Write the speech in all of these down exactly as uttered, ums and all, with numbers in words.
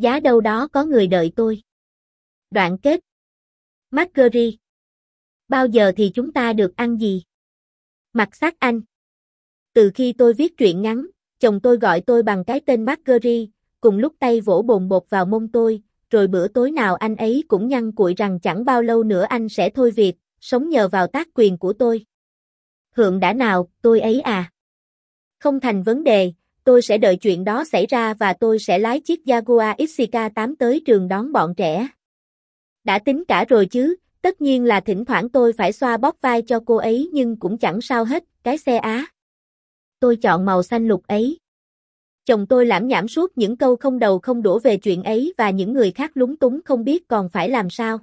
Giá đâu đó có người đợi tôi. Đoạn kết. Margery. Bao giờ thì chúng ta được ăn gì? Mặt sắc anh. Từ khi tôi viết truyện ngắn, chồng tôi gọi tôi bằng cái tên Margery, cùng lúc tay vỗ bồn bột vào mông tôi, rồi bữa tối nào anh ấy cũng nhăn cụi rằng chẳng bao lâu nữa anh sẽ thôi việc, sống nhờ vào tác quyền của tôi. Hượng đã nào, tôi ấy à? Không thành vấn đề, tôi sẽ đợi chuyện đó xảy ra và tôi sẽ lái chiếc Jaguar ích ca tám tới trường đón bọn trẻ. Đã tính cả rồi chứ, tất nhiên là thỉnh thoảng tôi phải xoa bóp vai cho cô ấy nhưng cũng chẳng sao hết, cái xe á. Tôi chọn màu xanh lục ấy. Chồng tôi lảm nhảm suốt những câu không đầu không đuôi về chuyện ấy và những người khác lúng túng không biết còn phải làm sao.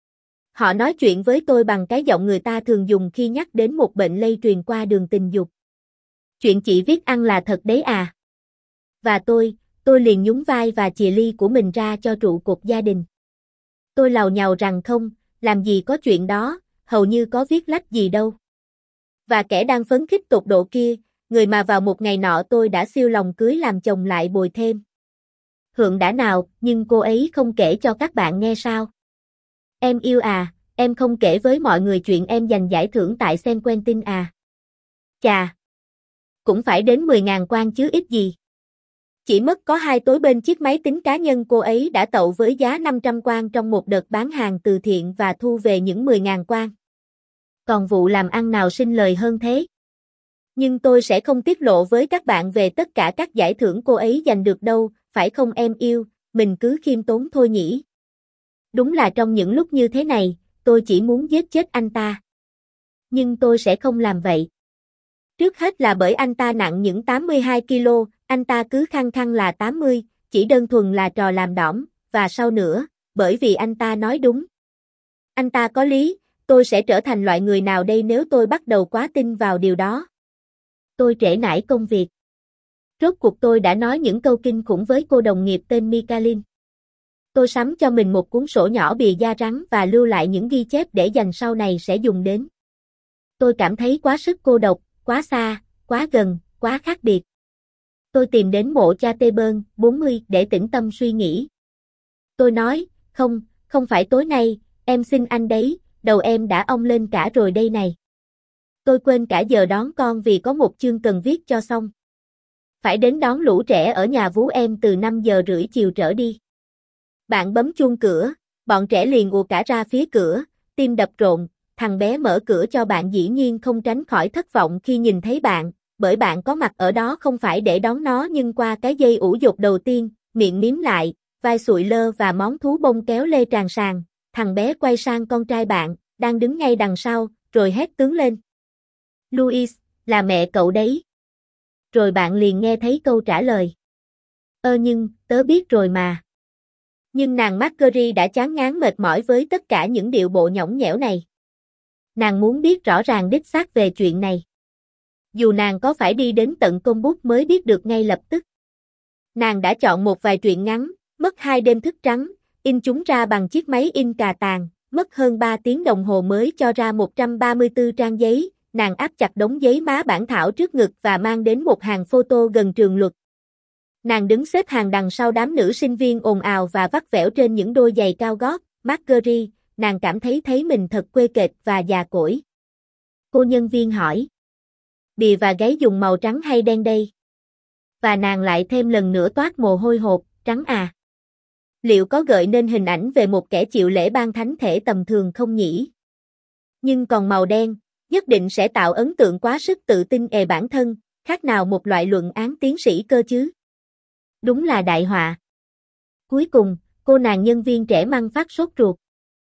Họ nói chuyện với tôi bằng cái giọng người ta thường dùng khi nhắc đến một bệnh lây truyền qua đường tình dục. Chuyện chị viết ăn là thật đấy à? Và tôi, tôi liền nhún vai và chìa ly của mình ra cho trụ cột gia đình. Tôi làu nhàu rằng không, làm gì có chuyện đó, hầu như có viết lách gì đâu. Và kẻ đang phấn khích tột độ kia, người mà vào một ngày nọ tôi đã siêu lòng cưới làm chồng lại bồi thêm. Hượng đã nào, nhưng cô ấy không kể cho các bạn nghe sao? Em yêu à, em không kể với mọi người chuyện em giành giải thưởng tại San Quentin à? Chà! Cũng phải đến mười ngàn quan chứ ít gì. Chỉ mất có hai tối bên chiếc máy tính cá nhân cô ấy đã tậu với giá năm trăm quan trong một đợt bán hàng từ thiện và thu về những mười ngàn quan. Còn vụ làm ăn nào sinh lời hơn thế? Nhưng tôi sẽ không tiết lộ với các bạn về tất cả các giải thưởng cô ấy giành được đâu, phải không em yêu, mình cứ khiêm tốn thôi nhỉ. Đúng là trong những lúc như thế này, tôi chỉ muốn giết chết anh ta. Nhưng tôi sẽ không làm vậy. Trước hết là bởi anh ta nặng những tám mươi hai ki lô, anh ta cứ khăng khăng là tám mươi, chỉ đơn thuần là trò làm đỏm, và sau nữa, bởi vì anh ta nói đúng. Anh ta có lý, tôi sẽ trở thành loại người nào đây nếu tôi bắt đầu quá tin vào điều đó. Tôi trễ nải công việc. Rốt cuộc tôi đã nói những câu kinh khủng với cô đồng nghiệp tên Michalin. Tôi sắm cho mình một cuốn sổ nhỏ bìa da rắn và lưu lại những ghi chép để dành sau này sẽ dùng đến. Tôi cảm thấy quá sức cô độc, quá xa, quá gần, quá khác biệt. Tôi tìm đến mộ cha Tê Bơn, bốn mươi, để tĩnh tâm suy nghĩ. Tôi nói, không, không phải tối nay, em xin anh đấy, đầu em đã ong lên cả rồi đây này. Tôi quên cả giờ đón con vì có một chương cần viết cho xong. Phải đến đón lũ trẻ ở nhà vú em từ năm giờ rưỡi chiều trở đi. Bạn bấm chuông cửa, bọn trẻ liền ùa cả ra phía cửa, tim đập rộn, thằng bé mở cửa cho bạn dĩ nhiên không tránh khỏi thất vọng khi nhìn thấy bạn, bởi bạn có mặt ở đó không phải để đón nó nhưng qua cái giây ủ dột đầu tiên, miệng miếm lại, vai sụi lơ và món thú bông kéo lê tràn sàn, thằng bé quay sang con trai bạn, đang đứng ngay đằng sau, rồi hét tướng lên. Louis, là mẹ cậu đấy. Rồi bạn liền nghe thấy câu trả lời. Ơ nhưng, tớ biết rồi mà. Nhưng nàng Margery đã chán ngán mệt mỏi với tất cả những điệu bộ nhõng nhẽo này. Nàng muốn biết rõ ràng đích xác về chuyện này. Dù nàng có phải đi đến tận công bút mới biết được ngay lập tức. Nàng đã chọn một vài truyện ngắn, mất hai đêm thức trắng, in chúng ra bằng chiếc máy in cà tàng, mất hơn ba tiếng đồng hồ mới cho ra một trăm ba mươi tư trang giấy, nàng áp chặt đống giấy má bản thảo trước ngực và mang đến một hàng photo gần trường luật. Nàng đứng xếp hàng đằng sau đám nữ sinh viên ồn ào và vắt vẻo trên những đôi giày cao gót, Margery, nàng cảm thấy thấy mình thật quê kệch và già cỗi. Cô nhân viên hỏi. Bìa và gáy dùng màu trắng hay đen đây? Và nàng lại thêm lần nữa toát mồ hôi hột, trắng à? Liệu có gợi nên hình ảnh về một kẻ chịu lễ ban thánh thể tầm thường không nhỉ? Nhưng còn màu đen, nhất định sẽ tạo ấn tượng quá sức tự tin ề bản thân, khác nào một loại luận án tiến sĩ cơ chứ? Đúng là đại họa. Cuối cùng, cô nàng nhân viên trẻ măng phát sốt ruột.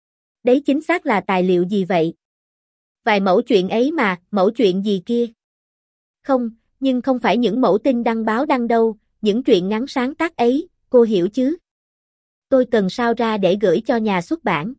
Đấy chính xác là tài liệu gì vậy? Vài mẫu chuyện ấy mà, mẫu chuyện gì kia? Không, nhưng không phải những mẫu tin đăng báo đăng đâu, những truyện ngắn sáng tác ấy, cô hiểu chứ? Tôi cần sao ra để gửi cho nhà xuất bản.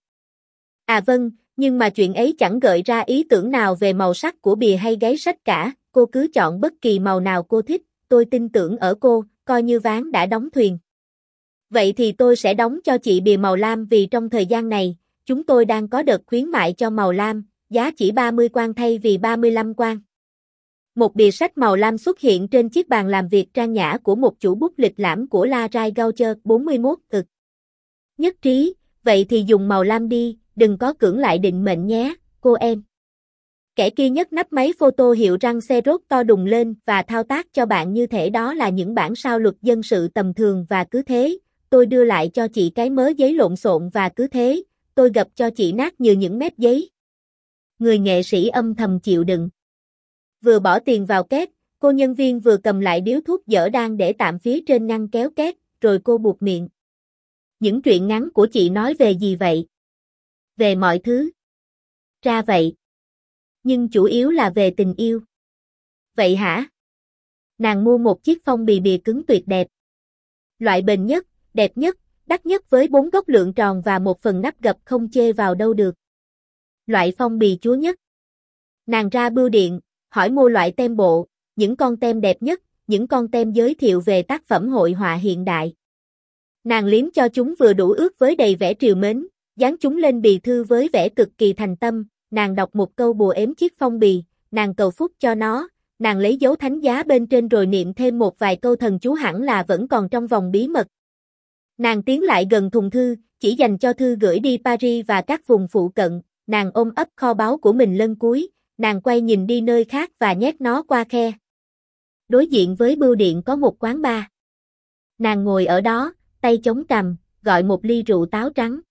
À vâng, nhưng mà chuyện ấy chẳng gợi ra ý tưởng nào về màu sắc của bìa hay gáy sách cả, cô cứ chọn bất kỳ màu nào cô thích, tôi tin tưởng ở cô, coi như ván đã đóng thuyền. Vậy thì tôi sẽ đóng cho chị bìa màu lam vì trong thời gian này, chúng tôi đang có đợt khuyến mại cho màu lam, giá chỉ ba mươi quan thay vì ba mươi lăm quan. Một bìa sách màu lam xuất hiện trên chiếc bàn làm việc trang nhã của một chủ bút lịch lãm của La Rai Goucher bốn mươi mốt ực. Nhất trí, vậy thì dùng màu lam đi, đừng có cưỡng lại định mệnh nhé, cô em. Kẻ kia nhấc nắp máy photo hiệu răng Xerox to đùng lên và thao tác cho bạn như thể đó là những bản sao luật dân sự tầm thường và cứ thế, tôi đưa lại cho chị cái mớ giấy lộn xộn và cứ thế, tôi gập cho chị nát như những mép giấy. Người nghệ sĩ âm thầm chịu đựng. Vừa bỏ tiền vào két, cô nhân viên vừa cầm lại điếu thuốc dở đang để tạm phía trên ngăn kéo két, rồi cô buộc miệng. Những truyện ngắn của chị nói về gì vậy? Về mọi thứ. Ra vậy. Nhưng chủ yếu là về tình yêu. Vậy hả? Nàng mua một chiếc phong bì bìa cứng tuyệt đẹp. Loại bền nhất, đẹp nhất, đắt nhất với bốn góc lượng tròn và một phần nắp gập không chê vào đâu được. Loại phong bì chúa nhất. Nàng ra bưu điện, hỏi mua loại tem bộ, những con tem đẹp nhất, những con tem giới thiệu về tác phẩm hội họa hiện đại. Nàng liếm cho chúng vừa đủ ướt với đầy vẻ trìu mến, dán chúng lên bì thư với vẻ cực kỳ thành tâm, nàng đọc một câu bùa ếm chiếc phong bì, nàng cầu phúc cho nó, nàng lấy dấu thánh giá bên trên rồi niệm thêm một vài câu thần chú hẳn là vẫn còn trong vòng bí mật. Nàng tiến lại gần thùng thư, chỉ dành cho thư gửi đi Paris và các vùng phụ cận, nàng ôm ấp kho báu của mình lần cuối, nàng quay nhìn đi nơi khác và nhét nó qua khe. Đối diện với bưu điện có một quán bar. Nàng ngồi ở đó, tay chống cằm, gọi một ly rượu táo trắng.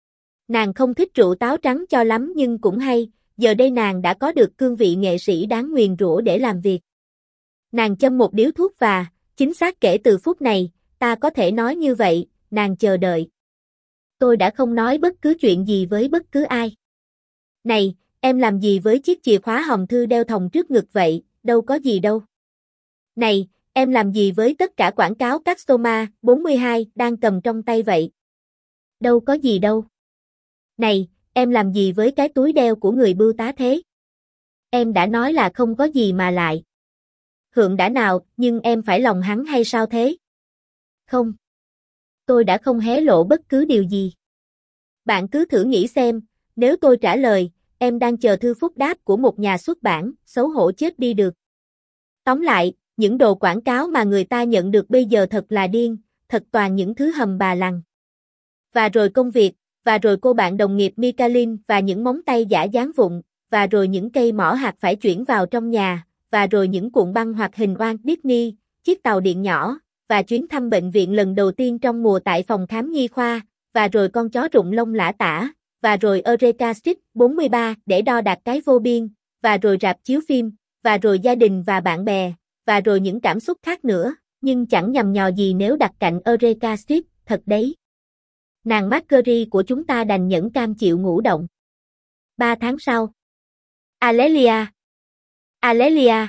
Nàng không thích rượu táo trắng cho lắm nhưng cũng hay, giờ đây nàng đã có được cương vị nghệ sĩ đáng nguyền rủa để làm việc. Nàng châm một điếu thuốc và, chính xác kể từ phút này, ta có thể nói như vậy, nàng chờ đợi. Tôi đã không nói bất cứ chuyện gì với bất cứ ai. Này, em làm gì với chiếc chìa khóa hòm thư đeo thòng trước ngực vậy, đâu có gì đâu. Này, em làm gì với tất cả quảng cáo Customer bốn mươi hai đang cầm trong tay vậy? Đâu có gì đâu. Này, em làm gì với cái túi đeo của người bưu tá thế? Em đã nói là không có gì mà lại. Hượng đã nào, nhưng em phải lòng hắn hay sao thế? Không. Tôi đã không hé lộ bất cứ điều gì. Bạn cứ thử nghĩ xem, nếu tôi trả lời, em đang chờ thư phúc đáp của một nhà xuất bản, xấu hổ chết đi được. Tóm lại, những đồ quảng cáo mà người ta nhận được bây giờ thật là điên, thật toàn những thứ hầm bà lằng. Và rồi công việc, và rồi cô bạn đồng nghiệp Michelin và những móng tay giả dán vụn, và rồi những cây mỏ hạt phải chuyển vào trong nhà, và rồi những cuộn băng hoạt hình oan Disney, chiếc tàu điện nhỏ, và chuyến thăm bệnh viện lần đầu tiên trong mùa tại phòng khám nhi khoa, và rồi con chó rụng lông lã tả, và rồi Eureka Street bốn mươi ba để đo đạc cái vô biên, và rồi rạp chiếu phim, và rồi gia đình và bạn bè, và rồi những cảm xúc khác nữa, nhưng chẳng nhầm nhò gì nếu đặt cạnh Eureka Street, thật đấy. Nàng Marguerite của chúng ta đành nhẫn cam chịu ngủ động. Ba tháng sau. Alleluia. Alleluia.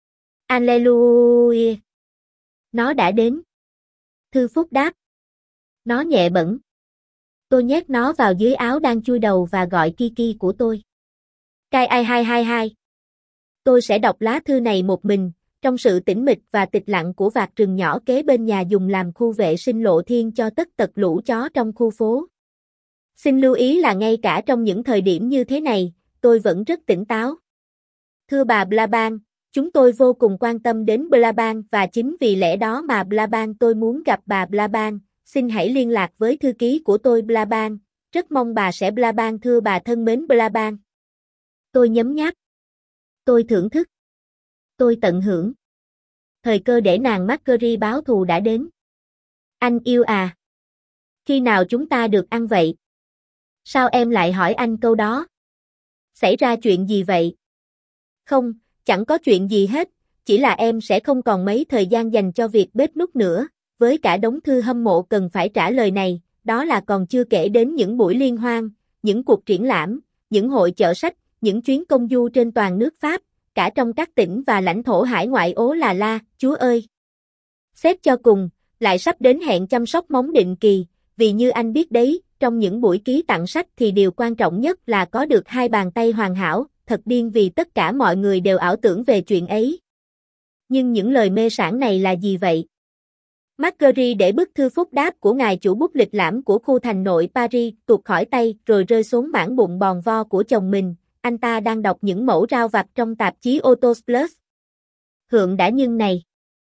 Alleluia. Nó đã đến. Thư phúc đáp. Nó nhẹ bẩn. Tôi nhét nó vào dưới áo đang chui đầu và gọi Kiki của tôi. Kai ai hai hai hai. Tôi sẽ đọc lá thư này một mình, trong sự tĩnh mịch và tịch lặng của vạt rừng nhỏ kế bên nhà dùng làm khu vệ sinh lộ thiên cho tất tật lũ chó trong khu phố. Xin lưu ý là ngay cả trong những thời điểm như thế này, tôi vẫn rất tỉnh táo. Thưa bà Blaban, chúng tôi vô cùng quan tâm đến Blaban và chính vì lẽ đó mà Blaban tôi muốn gặp bà Blaban, xin hãy liên lạc với thư ký của tôi Blaban, rất mong bà sẽ Blaban thưa bà thân mến Blaban. Tôi nhấm nháp. Tôi thưởng thức. Tôi tận hưởng. Thời cơ để nàng Marguerite báo thù đã đến. Anh yêu à? Khi nào chúng ta được ăn vậy? Sao em lại hỏi anh câu đó? Xảy ra chuyện gì vậy? Không, chẳng có chuyện gì hết, chỉ là em sẽ không còn mấy thời gian dành cho việc bếp núc nữa, với cả đống thư hâm mộ cần phải trả lời này, đó là còn chưa kể đến những buổi liên hoan, những cuộc triển lãm, những hội chợ sách, những chuyến công du trên toàn nước Pháp, cả trong các tỉnh và lãnh thổ hải ngoại ố là la, Chúa ơi! Xét cho cùng, lại sắp đến hẹn chăm sóc móng định kỳ, vì như anh biết đấy, trong những buổi ký tặng sách thì điều quan trọng nhất là có được hai bàn tay hoàn hảo, thật điên vì tất cả mọi người đều ảo tưởng về chuyện ấy. Nhưng những lời mê sảng này là gì vậy? Marguerite để bức thư phúc đáp của ngài chủ bút lịch lãm của khu thành nội Paris tuột khỏi tay rồi rơi xuống mảng bụng bòn vo của chồng mình. Anh ta đang đọc những mẫu rao vặt trong tạp chí Autos Plus. Hượng đã nhưng này.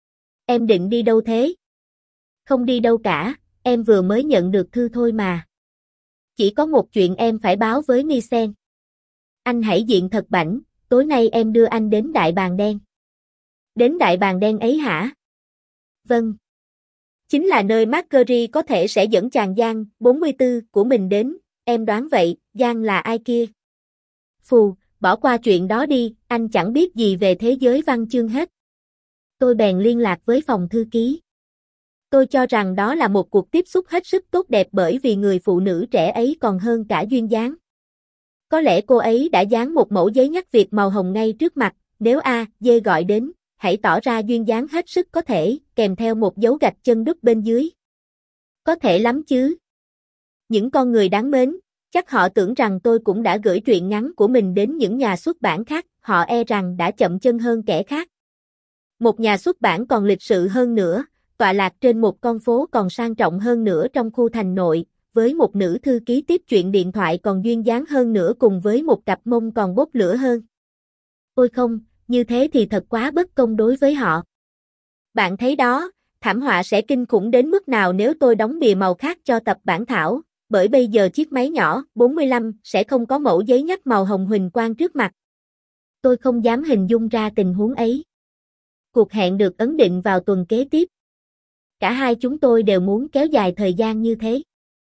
Em định đi đâu thế? Không đi đâu cả, em vừa mới nhận được thư thôi mà. Chỉ có một chuyện em phải báo với Nissen. Anh hãy diện thật bảnh, tối nay em đưa anh đến Đại Bàng Đen. Đến Đại Bàng Đen ấy hả? Vâng. Chính là nơi Margery có thể sẽ dẫn chàng Giang, bốn mươi tư, của mình đến, em đoán vậy, Giang là ai kia? Phù, bỏ qua chuyện đó đi, anh chẳng biết gì về thế giới văn chương hết. Tôi bèn liên lạc với phòng thư ký. Tôi cho rằng đó là một cuộc tiếp xúc hết sức tốt đẹp bởi vì người phụ nữ trẻ ấy còn hơn cả duyên dáng. Có lẽ cô ấy đã dán một mẫu giấy nhắc việc màu hồng ngay trước mặt, nếu A, D gọi đến, hãy tỏ ra duyên dáng hết sức có thể, kèm theo một dấu gạch chân đúc bên dưới. Có thể lắm chứ. Những con người đáng mến, chắc họ tưởng rằng tôi cũng đã gửi truyện ngắn của mình đến những nhà xuất bản khác, họ e rằng đã chậm chân hơn kẻ khác. Một nhà xuất bản còn lịch sự hơn nữa, tọa lạc trên một con phố còn sang trọng hơn nữa trong khu thành nội, với một nữ thư ký tiếp chuyện điện thoại còn duyên dáng hơn nữa cùng với một cặp mông còn bốc lửa hơn. Ôi không, như thế thì thật quá bất công đối với họ. Bạn thấy đó, thảm họa sẽ kinh khủng đến mức nào nếu tôi đóng bìa màu khác cho tập bản thảo, bởi bây giờ chiếc máy nhỏ bốn mươi lăm sẽ không có mẫu giấy nhắc màu hồng huỳnh quang trước mặt. Tôi không dám hình dung ra tình huống ấy. Cuộc hẹn được ấn định vào tuần kế tiếp. Cả hai chúng tôi đều muốn kéo dài thời gian như thế.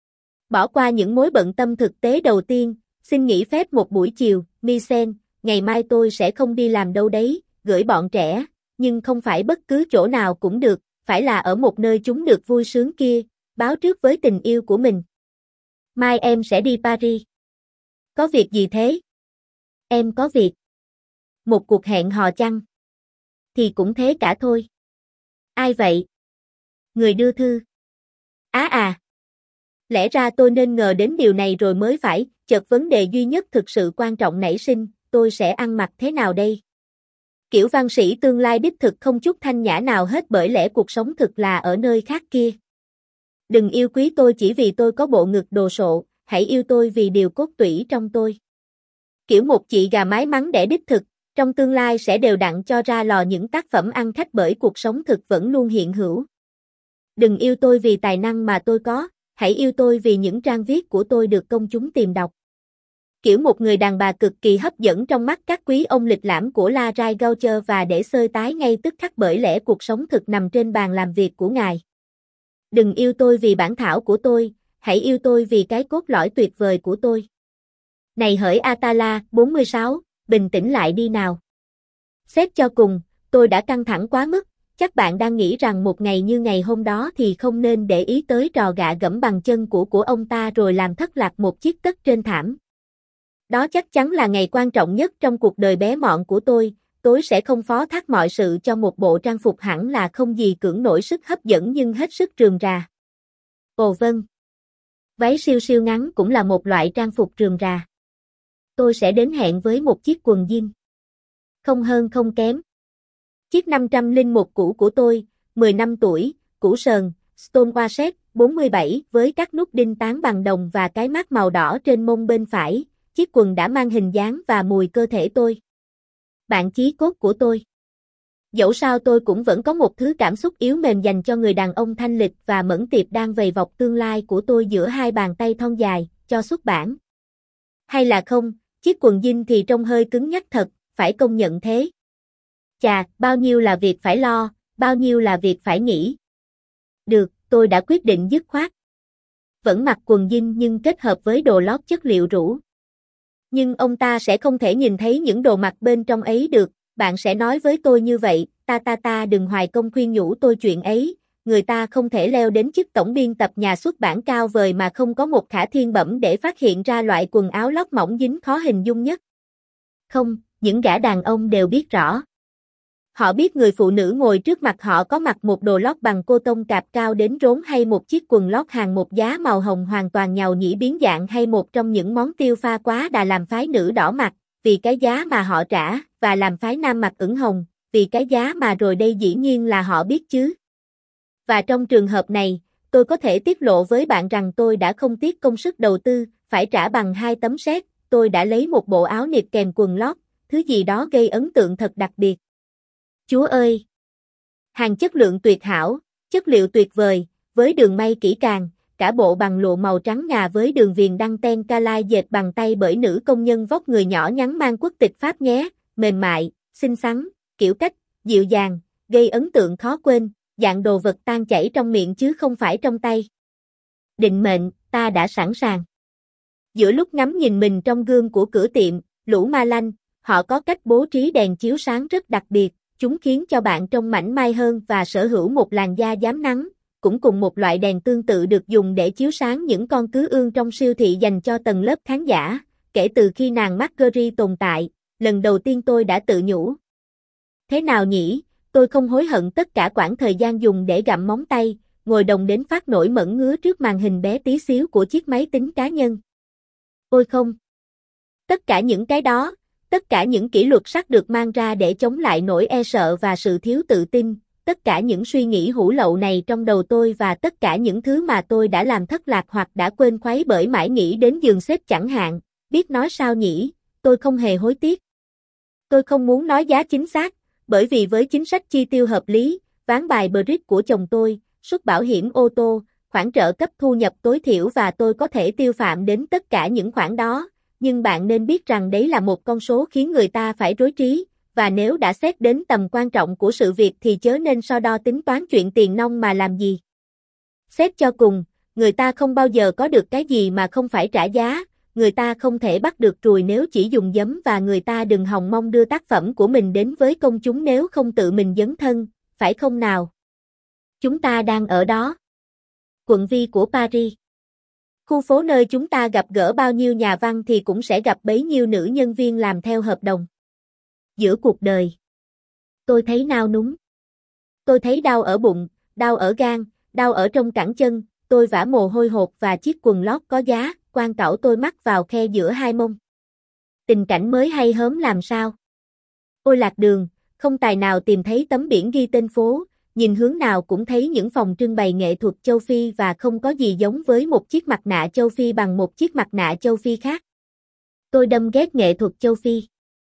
Bỏ qua những mối bận tâm thực tế đầu tiên, xin nghỉ phép một buổi chiều, Nissen, ngày mai tôi sẽ không đi làm đâu đấy, gửi bọn trẻ, nhưng không phải bất cứ chỗ nào cũng được, phải là ở một nơi chúng được vui sướng kia, báo trước với tình yêu của mình. Mai em sẽ đi Paris. Có việc gì thế? Em có việc. Một cuộc hẹn hò chăng? Thì cũng thế cả thôi. Ai vậy? Người đưa thư. Á à, à. Lẽ ra tôi nên ngờ đến điều này rồi mới phải, chợt vấn đề duy nhất thực sự quan trọng nảy sinh, tôi sẽ ăn mặc thế nào đây? Kiểu văn sĩ tương lai đích thực không chút thanh nhã nào hết bởi lẽ cuộc sống thực là ở nơi khác kia. Đừng yêu quý tôi chỉ vì tôi có bộ ngực đồ sộ, hãy yêu tôi vì điều cốt tủy trong tôi. Kiểu một chị gà mái mắn đẻ đích thực, trong tương lai sẽ đều đặn cho ra lò những tác phẩm ăn khách bởi cuộc sống thực vẫn luôn hiện hữu. Đừng yêu tôi vì tài năng mà tôi có, hãy yêu tôi vì những trang viết của tôi được công chúng tìm đọc. Kiểu một người đàn bà cực kỳ hấp dẫn trong mắt các quý ông lịch lãm của La Rai Goucher và để xơi tái ngay tức khắc bởi lẽ cuộc sống thực nằm trên bàn làm việc của ngài. Đừng yêu tôi vì bản thảo của tôi, hãy yêu tôi vì cái cốt lõi tuyệt vời của tôi. Này hỡi Atala, bốn mươi sáu, bình tĩnh lại đi nào. Xét cho cùng, tôi đã căng thẳng quá mức, chắc bạn đang nghĩ rằng một ngày như ngày hôm đó thì không nên để ý tới trò gạ gẫm bằng chân của của ông ta rồi làm thất lạc một chiếc tất trên thảm. Đó chắc chắn là ngày quan trọng nhất trong cuộc đời bé mọn của tôi, tôi sẽ không phó thác mọi sự cho một bộ trang phục hẳn là không gì cưỡng nổi sức hấp dẫn nhưng hết sức rườm rà. Ồ vâng. Váy siêu siêu ngắn cũng là một loại trang phục rườm rà. Tôi sẽ đến hẹn với một chiếc quần jean. Không hơn không kém. Chiếc năm trăm lẻ một cũ của tôi, mười năm tuổi, cũ sờn, Stonewashed, bốn mươi bảy với các nút đinh tán bằng đồng và cái mác màu đỏ trên mông bên phải, chiếc quần đã mang hình dáng và mùi cơ thể tôi. Bạn chí cốt của tôi. Dẫu sao tôi cũng vẫn có một thứ cảm xúc yếu mềm dành cho người đàn ông thanh lịch và mẫn tiệp đang vầy vọc tương lai của tôi giữa hai bàn tay thon dài, cho xuất bản. Hay là không, chiếc quần jean thì trông hơi cứng nhắc thật, phải công nhận thế. Chà, bao nhiêu là việc phải lo, bao nhiêu là việc phải nghĩ. Được, tôi đã quyết định dứt khoát. Vẫn mặc quần jean nhưng kết hợp với đồ lót chất liệu rũ. Nhưng ông ta sẽ không thể nhìn thấy những đồ mặc bên trong ấy được, bạn sẽ nói với tôi như vậy, ta ta ta đừng hoài công khuyên nhủ tôi chuyện ấy, người ta không thể leo đến chức tổng biên tập nhà xuất bản cao vời mà không có một khả thiên bẩm để phát hiện ra loại quần áo lót mỏng dính khó hình dung nhất. Không, những gã đàn ông đều biết rõ. Họ biết người phụ nữ ngồi trước mặt họ có mặc một đồ lót bằng cô tông cạp cao đến rốn hay một chiếc quần lót hàng một giá màu hồng hoàn toàn nhàu nhĩ biến dạng hay một trong những món tiêu pha quá đà làm phái nữ đỏ mặt, vì cái giá mà họ trả, và làm phái nam mặt ửng hồng, vì cái giá mà rồi đây dĩ nhiên là họ biết chứ. Và trong trường hợp này, tôi có thể tiết lộ với bạn rằng tôi đã không tiếc công sức đầu tư, phải trả bằng hai tấm séc, tôi đã lấy một bộ áo nịt kèm quần lót, thứ gì đó gây ấn tượng thật đặc biệt. Chúa ơi! Hàng chất lượng tuyệt hảo, chất liệu tuyệt vời, với đường may kỹ càng, cả bộ bằng lụa màu trắng ngà với đường viền đăng ten Calai dệt bằng tay bởi nữ công nhân vóc người nhỏ nhắn mang quốc tịch Pháp nhé, mềm mại, xinh xắn, kiểu cách, dịu dàng, gây ấn tượng khó quên, dạng đồ vật tan chảy trong miệng chứ không phải trong tay. Định mệnh, ta đã sẵn sàng. Giữa lúc ngắm nhìn mình trong gương của cửa tiệm, lũ ma lanh, họ có cách bố trí đèn chiếu sáng rất đặc biệt, chúng khiến cho bạn trông mảnh mai hơn và sở hữu một làn da dám nắng, cũng cùng một loại đèn tương tự được dùng để chiếu sáng những con cứ ương trong siêu thị dành cho tầng lớp khán giả. Kể từ khi nàng Margery tồn tại, lần đầu tiên tôi đã tự nhủ. Thế nào nhỉ, tôi không hối hận tất cả quãng thời gian dùng để gặm móng tay, ngồi đồng đến phát nổi mẩn ngứa trước màn hình bé tí xíu của chiếc máy tính cá nhân. Ôi không! Tất cả những cái đó, tất cả những kỷ luật sắt được mang ra để chống lại nỗi e sợ và sự thiếu tự tin, tất cả những suy nghĩ hủ lậu này trong đầu tôi và tất cả những thứ mà tôi đã làm thất lạc hoặc đã quên khuấy bởi mãi nghĩ đến giường xếp chẳng hạn, biết nói sao nhỉ, tôi không hề hối tiếc. Tôi không muốn nói giá chính xác, bởi vì với chính sách chi tiêu hợp lý, ván bài Brexit của chồng tôi, suất bảo hiểm ô tô, khoản trợ cấp thu nhập tối thiểu và tôi có thể tiêu phạm đến tất cả những khoản đó, nhưng bạn nên biết rằng đấy là một con số khiến người ta phải rối trí, và nếu đã xét đến tầm quan trọng của sự việc thì chớ nên so đo tính toán chuyện tiền nong mà làm gì. Xét cho cùng, người ta không bao giờ có được cái gì mà không phải trả giá, người ta không thể bắt được ruồi nếu chỉ dùng giấm và người ta đừng hòng mong đưa tác phẩm của mình đến với công chúng nếu không tự mình dấn thân, phải không nào? Chúng ta đang ở đó. Quận Vi của Paris. Khu phố nơi chúng ta gặp gỡ bao nhiêu nhà văn thì cũng sẽ gặp bấy nhiêu nữ nhân viên làm theo hợp đồng. Giữa cuộc đời, tôi thấy nao núng. Tôi thấy đau ở bụng, đau ở gan, đau ở trong cẳng chân, tôi vã mồ hôi hột và chiếc quần lót có giá, quan cẩu tôi mắc vào khe giữa hai mông. Tình cảnh mới hay hớm làm sao? Ôi lạc đường, không tài nào tìm thấy tấm biển ghi tên phố, nhìn hướng nào cũng thấy những phòng trưng bày nghệ thuật châu Phi và không có gì giống với một chiếc mặt nạ châu Phi bằng một chiếc mặt nạ châu Phi khác. Tôi đâm ghét nghệ thuật châu Phi.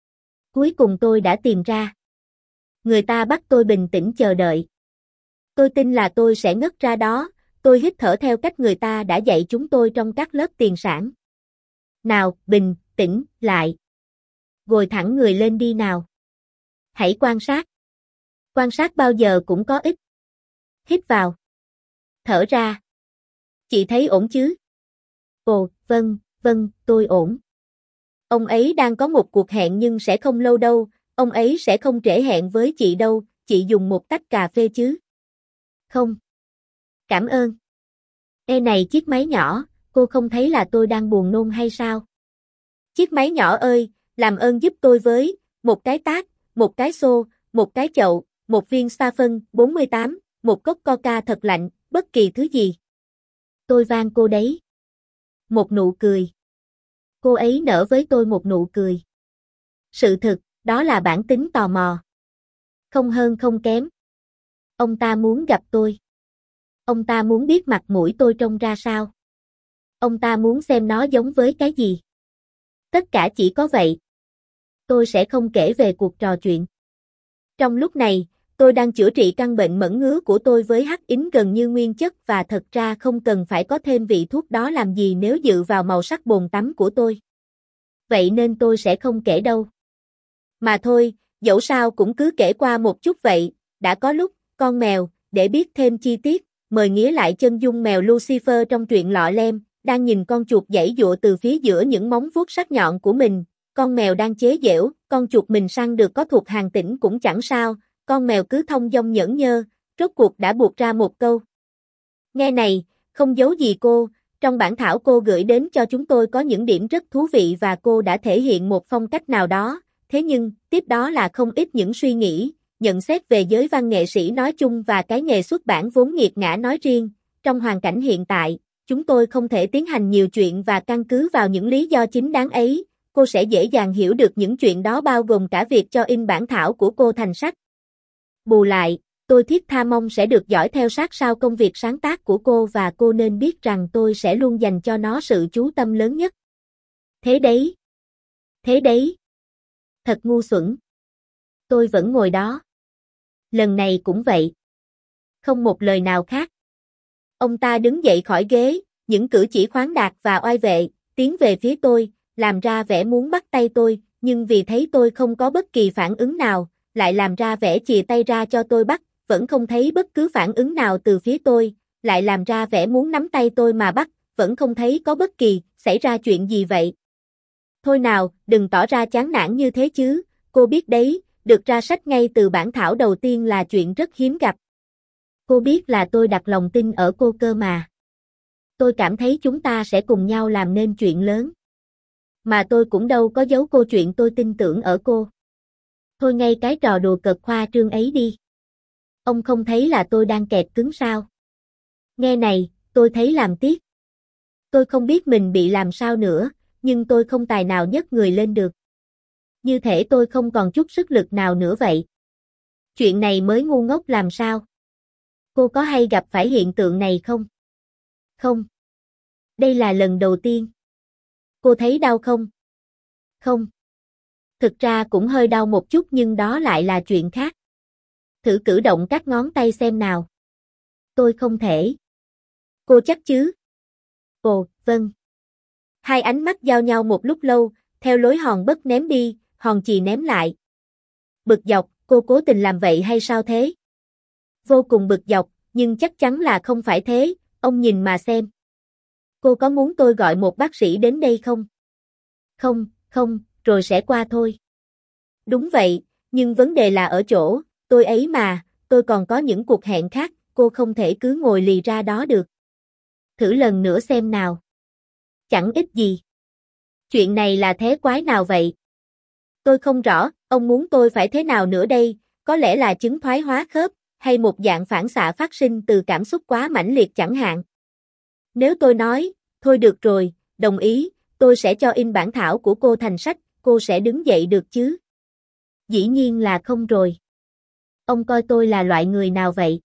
Cuối cùng tôi đã tìm ra. Người ta bắt tôi bình tĩnh chờ đợi. Tôi tin là tôi sẽ ngất ra đó, tôi hít thở theo cách người ta đã dạy chúng tôi trong các lớp tiền sản. Nào, bình tĩnh lại. Ngồi thẳng người lên đi nào. Hãy quan sát. Quan sát bao giờ cũng có ích. Hít vào. Thở ra. Chị thấy ổn chứ? Ồ, vâng, vâng, tôi ổn. Ông ấy đang có một cuộc hẹn nhưng sẽ không lâu đâu, ông ấy sẽ không trễ hẹn với chị đâu, chị dùng một tách cà phê chứ? Không. Cảm ơn. Ê này chiếc máy nhỏ, cô không thấy là tôi đang buồn nôn hay sao? Chiếc máy nhỏ ơi, làm ơn giúp tôi với, một cái tát, một cái xô, một cái chậu, một viên sa phân bốn mươi tám, một cốc coca thật lạnh, bất kỳ thứ gì. Tôi van cô đấy. Một nụ cười. Cô ấy nở với tôi một nụ cười. Sự thực, đó là bản tính tò mò. Không hơn không kém. Ông ta muốn gặp tôi. Ông ta muốn biết mặt mũi tôi trông ra sao. Ông ta muốn xem nó giống với cái gì. Tất cả chỉ có vậy. Tôi sẽ không kể về cuộc trò chuyện. Trong lúc này, tôi đang chữa trị căn bệnh mẩn ngứa của tôi với hắc ín gần như nguyên chất và thật ra không cần phải có thêm vị thuốc đó làm gì nếu dựa vào màu sắc bồn tắm của tôi. Vậy nên tôi sẽ không kể đâu. Mà thôi, dẫu sao cũng cứ kể qua một chút vậy, đã có lúc, con mèo, để biết thêm chi tiết, mời nghía lại chân dung mèo Lucifer trong truyện Lọ Lem, đang nhìn con chuột giãy giụa từ phía giữa những móng vuốt sắc nhọn của mình, con mèo đang chế giễu, con chuột mình săn được có thuộc hàng tỉnh cũng chẳng sao, con mèo cứ thông dong nhởn nhơ, rốt cuộc đã buộc ra một câu. Nghe này, không giấu gì cô, trong bản thảo cô gửi đến cho chúng tôi có những điểm rất thú vị và cô đã thể hiện một phong cách nào đó, thế nhưng, tiếp đó là không ít những suy nghĩ, nhận xét về giới văn nghệ sĩ nói chung và cái nghề xuất bản vốn nghiệt ngã nói riêng, trong hoàn cảnh hiện tại, chúng tôi không thể tiến hành nhiều chuyện và căn cứ vào những lý do chính đáng ấy, cô sẽ dễ dàng hiểu được những chuyện đó bao gồm cả việc cho in bản thảo của cô thành sách. Bù lại, tôi thiết tha mong sẽ được dõi theo sát sao công việc sáng tác của cô và cô nên biết rằng tôi sẽ luôn dành cho nó sự chú tâm lớn nhất. Thế đấy. Thế đấy. Thật ngu xuẩn. Tôi vẫn ngồi đó. Lần này cũng vậy. Không một lời nào khác. Ông ta đứng dậy khỏi ghế, những cử chỉ khoáng đạt và oai vệ, tiến về phía tôi, làm ra vẻ muốn bắt tay tôi, nhưng vì thấy tôi không có bất kỳ phản ứng nào, lại làm ra vẻ chìa tay ra cho tôi bắt, vẫn không thấy bất cứ phản ứng nào từ phía tôi, lại làm ra vẻ muốn nắm tay tôi mà bắt, vẫn không thấy có bất kỳ, xảy ra chuyện gì vậy? Thôi nào, đừng tỏ ra chán nản như thế chứ, cô biết đấy, được ra sách ngay từ bản thảo đầu tiên là chuyện rất hiếm gặp. Cô biết là tôi đặt lòng tin ở cô cơ mà. Tôi cảm thấy chúng ta sẽ cùng nhau làm nên chuyện lớn. Mà tôi cũng đâu có giấu cô chuyện tôi tin tưởng ở cô. Thôi ngay cái trò đùa cợt khoa trương ấy đi. Ông không thấy là tôi đang kẹt cứng sao? Nghe này, tôi thấy làm tiếc. Tôi không biết mình bị làm sao nữa, nhưng tôi không tài nào nhấc người lên được. Như thể tôi không còn chút sức lực nào nữa vậy. Chuyện này mới ngu ngốc làm sao? Cô có hay gặp phải hiện tượng này không? Không. Đây là lần đầu tiên. Cô thấy đau không? Không. Thực ra cũng hơi đau một chút nhưng đó lại là chuyện khác. Thử cử động các ngón tay xem nào. Tôi không thể. Cô chắc chứ? Ồ, vâng. Hai ánh mắt giao nhau một lúc lâu, theo lối hòn bất ném đi, hòn chì ném lại. Bực dọc, cô cố tình làm vậy hay sao thế? Vô cùng bực dọc, nhưng chắc chắn là không phải thế, ông nhìn mà xem. Cô có muốn tôi gọi một bác sĩ đến đây không? Không, không, rồi sẽ qua thôi. Đúng vậy, nhưng vấn đề là ở chỗ, tôi ấy mà, tôi còn có những cuộc hẹn khác, cô không thể cứ ngồi lì ra đó được. Thử lần nữa xem nào. Chẳng ích gì. Chuyện này là thế quái nào vậy? Tôi không rõ, ông muốn tôi phải thế nào nữa đây, có lẽ là chứng thoái hóa khớp, hay một dạng phản xạ phát sinh từ cảm xúc quá mãnh liệt chẳng hạn. Nếu tôi nói, thôi được rồi, đồng ý, tôi sẽ cho in bản thảo của cô thành sách, cô sẽ đứng dậy được chứ? Dĩ nhiên là không rồi. Ông coi tôi là loại người nào vậy?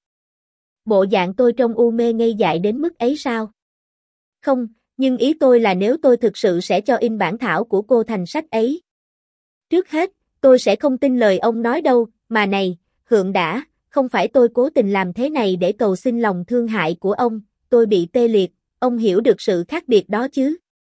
Bộ dạng tôi trông u mê ngây dại đến mức ấy sao? Không, nhưng ý tôi là nếu tôi thực sự sẽ cho in bản thảo của cô thành sách ấy. Trước hết, tôi sẽ không tin lời ông nói đâu, mà này, Hượng đã, không phải tôi cố tình làm thế này để cầu xin lòng thương hại của ông, tôi bị tê liệt, ông hiểu được sự khác biệt đó chứ?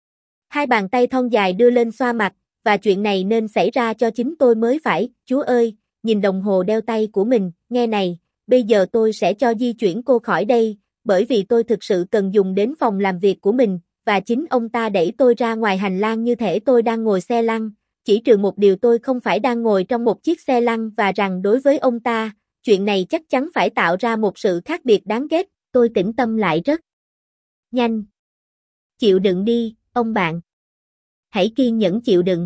Hai bàn tay thon dài đưa lên xoa mặt, và chuyện này nên xảy ra cho chính tôi mới phải, Chúa ơi, nhìn đồng hồ đeo tay của mình, nghe này, bây giờ tôi sẽ cho di chuyển cô khỏi đây, bởi vì tôi thực sự cần dùng đến phòng làm việc của mình, và chính ông ta đẩy tôi ra ngoài hành lang như thể tôi đang ngồi xe lăn, chỉ trừ một điều tôi không phải đang ngồi trong một chiếc xe lăn và rằng đối với ông ta, chuyện này chắc chắn phải tạo ra một sự khác biệt đáng ghét, tôi tĩnh tâm lại rất nhanh. Chịu đựng đi, ông bạn. Hãy kiên nhẫn chịu đựng.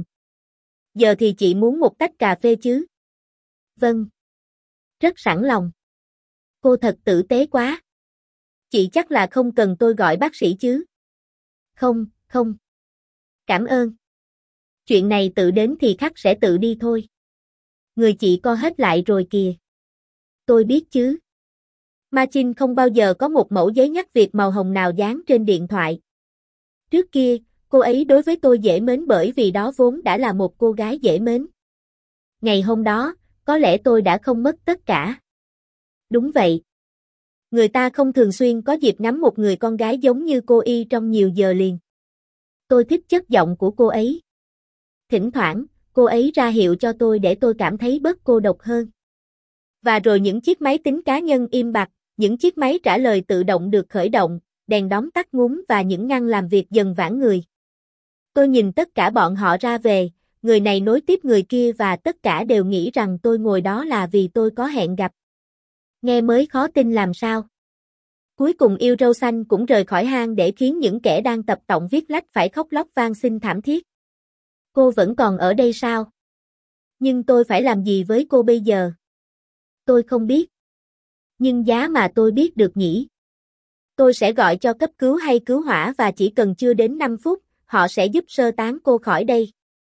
Giờ thì chị muốn một tách cà phê chứ? Vâng. Rất sẵn lòng. Cô thật tử tế quá. Chị chắc là không cần tôi gọi bác sĩ chứ? Không, không. Cảm ơn. Chuyện này tự đến thì khắc sẽ tự đi thôi. Người chị co hết lại rồi kìa. Tôi biết chứ. Martin không bao giờ có một mẫu giấy nhắc việc màu hồng nào dán trên điện thoại. Trước kia, cô ấy đối với tôi dễ mến bởi vì đó vốn đã là một cô gái dễ mến. Ngày hôm đó, có lẽ tôi đã không mất tất cả. Đúng vậy. Người ta không thường xuyên có dịp ngắm một người con gái giống như cô y trong nhiều giờ liền. Tôi thích chất giọng của cô ấy. Thỉnh thoảng, cô ấy ra hiệu cho tôi để tôi cảm thấy bớt cô độc hơn. Và rồi những chiếc máy tính cá nhân im bặt, những chiếc máy trả lời tự động được khởi động, đèn đóm tắt ngúm và những ngăn làm việc dần vãn người. Tôi nhìn tất cả bọn họ ra về, người này nối tiếp người kia và tất cả đều nghĩ rằng tôi ngồi đó là vì tôi có hẹn gặp. Nghe mới khó tin làm sao. Cuối cùng yêu râu xanh cũng rời khỏi hang để khiến những kẻ đang tập tọng viết lách phải khóc lóc van xin thảm thiết. Cô vẫn còn ở đây sao? Nhưng tôi phải làm gì với cô bây giờ? Tôi không biết. Nhưng giá mà tôi biết được nhỉ? Tôi sẽ gọi cho cấp cứu hay cứu hỏa và chỉ cần chưa đến năm phút, họ sẽ giúp sơ tán cô khỏi đây.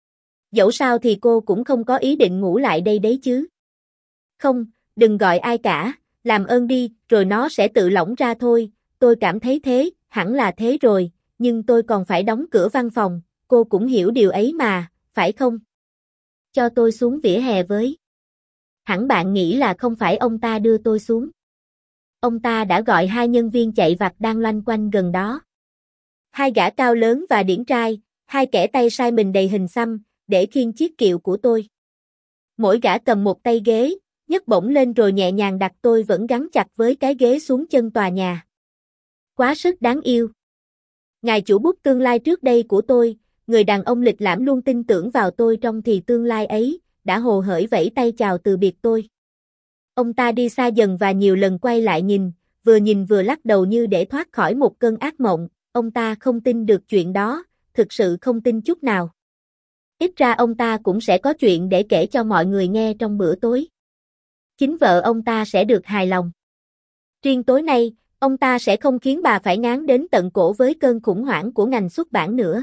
Dẫu sao thì cô cũng không có ý định ngủ lại đây đấy chứ. Không, đừng gọi ai cả, làm ơn đi, rồi nó sẽ tự lỏng ra thôi, tôi cảm thấy thế, hẳn là thế rồi, nhưng tôi còn phải đóng cửa văn phòng, cô cũng hiểu điều ấy mà, phải không? Cho tôi xuống vỉa hè với. Hẳn bạn nghĩ là không phải ông ta đưa tôi xuống. Ông ta đã gọi hai nhân viên chạy vặt đang loanh quanh gần đó. Hai gã cao lớn và điển trai, hai kẻ tay sai mình đầy hình xăm, để khiêng chiếc kiệu của tôi. Mỗi gã cầm một tay ghế, nhấc bổng lên rồi nhẹ nhàng đặt tôi vẫn gắn chặt với cái ghế xuống chân tòa nhà. Quá sức đáng yêu. Ngài chủ bút tương lai trước đây của tôi, người đàn ông lịch lãm luôn tin tưởng vào tôi trong thì tương lai ấy, đã hồ hởi vẫy tay chào từ biệt tôi. Ông ta đi xa dần và nhiều lần quay lại nhìn, vừa nhìn vừa lắc đầu như để thoát khỏi một cơn ác mộng. Ông ta không tin được chuyện đó, thực sự không tin chút nào. Ít ra ông ta cũng sẽ có chuyện để kể cho mọi người nghe trong bữa tối. Chính vợ ông ta sẽ được hài lòng. Riêng tối nay, ông ta sẽ không khiến bà phải ngán đến tận cổ với cơn khủng hoảng của ngành xuất bản nữa.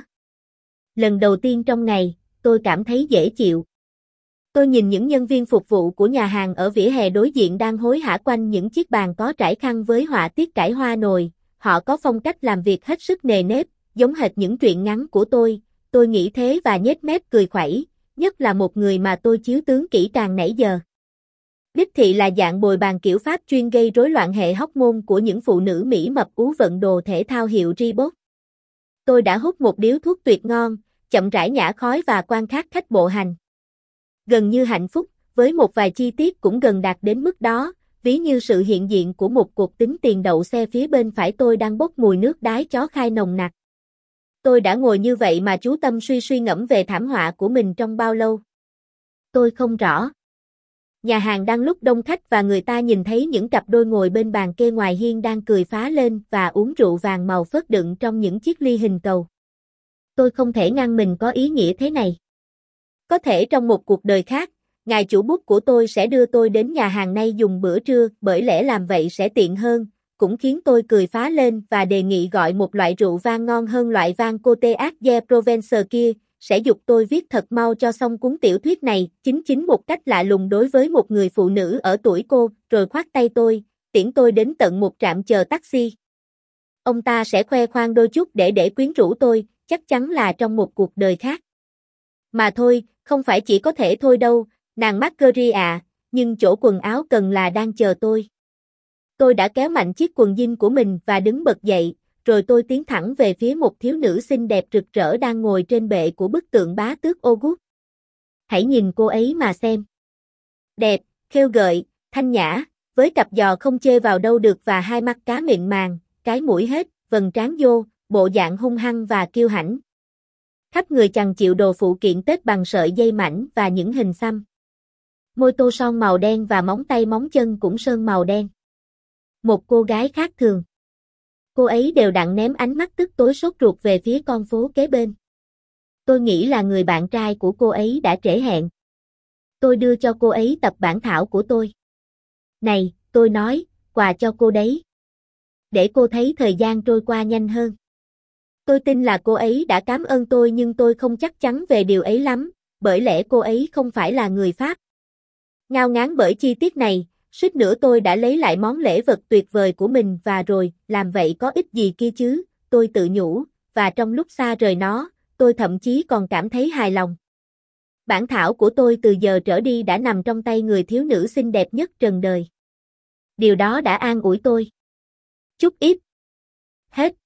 Lần đầu tiên trong ngày, tôi cảm thấy dễ chịu. Tôi nhìn những nhân viên phục vụ của nhà hàng ở vỉa hè đối diện đang hối hả quanh những chiếc bàn có trải khăn với họa tiết cải hoa nồi. Họ có phong cách làm việc hết sức nề nếp, giống hệt những truyện ngắn của tôi. Tôi nghĩ thế và nhếch mép cười khuẩy, nhất là một người mà tôi chiếu tướng kỹ càng nãy giờ. Đích thị là dạng bồi bàn kiểu Pháp chuyên gây rối loạn hệ hormone của những phụ nữ Mỹ mập ú vận đồ thể thao hiệu Reebok. Tôi đã hút một điếu thuốc tuyệt ngon, chậm rãi nhả khói và quan sát khách bộ hành. Gần như hạnh phúc, với một vài chi tiết cũng gần đạt đến mức đó, ví như sự hiện diện của một cục tính tiền đậu xe phía bên phải tôi đang bốc mùi nước đái chó khai nồng nặc. Tôi đã ngồi như vậy mà chú tâm suy suy ngẫm về thảm họa của mình trong bao lâu. Tôi không rõ. Nhà hàng đang lúc đông khách và người ta nhìn thấy những cặp đôi ngồi bên bàn kê ngoài hiên đang cười phá lên và uống rượu vàng màu phớt đựng trong những chiếc ly hình cầu. Tôi không thể ngăn mình có ý nghĩa thế này. Có thể trong một cuộc đời khác, ngài chủ bút của tôi sẽ đưa tôi đến nhà hàng này dùng bữa trưa, bởi lẽ làm vậy sẽ tiện hơn, cũng khiến tôi cười phá lên và đề nghị gọi một loại rượu vang ngon hơn loại vang Côte d'Azur Provence kia, sẽ giục tôi viết thật mau cho xong cuốn tiểu thuyết này, chính chính một cách lạ lùng đối với một người phụ nữ ở tuổi cô, rồi khoát tay tôi, tiễn tôi đến tận một trạm chờ taxi. Ông ta sẽ khoe khoang đôi chút để để quyến rũ tôi, chắc chắn là trong một cuộc đời khác. Mà thôi, không phải chỉ có thể thôi đâu, nàng Margery à, nhưng chỗ quần áo cần là đang chờ tôi. Tôi đã kéo mạnh chiếc quần jean của mình và đứng bật dậy, rồi tôi tiến thẳng về phía một thiếu nữ xinh đẹp rực rỡ đang ngồi trên bệ của bức tượng bá tước August. Hãy nhìn cô ấy mà xem. Đẹp, khêu gợi, thanh nhã, với cặp giò không chê vào đâu được và hai mắt cá mịn màng, cái mũi hết, vầng trán vô, bộ dạng hung hăng và kiêu hãnh. Khắp người chằng chịu đồ phụ kiện tết bằng sợi dây mảnh và những hình xăm. Môi tô son màu đen và móng tay móng chân cũng sơn màu đen. Một cô gái khác thường. Cô ấy đều đặn ném ánh mắt tức tối sốt ruột về phía con phố kế bên. Tôi nghĩ là người bạn trai của cô ấy đã trễ hẹn. Tôi đưa cho cô ấy tập bản thảo của tôi. Này, tôi nói, quà cho cô đấy. Để cô thấy thời gian trôi qua nhanh hơn. Tôi tin là cô ấy đã cảm ơn tôi nhưng tôi không chắc chắn về điều ấy lắm, bởi lẽ cô ấy không phải là người Pháp. Ngao ngán bởi chi tiết này, suýt nữa tôi đã lấy lại món lễ vật tuyệt vời của mình và rồi, làm vậy có ích gì kia chứ, tôi tự nhủ, và trong lúc xa rời nó, tôi thậm chí còn cảm thấy hài lòng. Bản thảo của tôi từ giờ trở đi đã nằm trong tay người thiếu nữ xinh đẹp nhất trần đời. Điều đó đã an ủi tôi. Chút ít. Hết.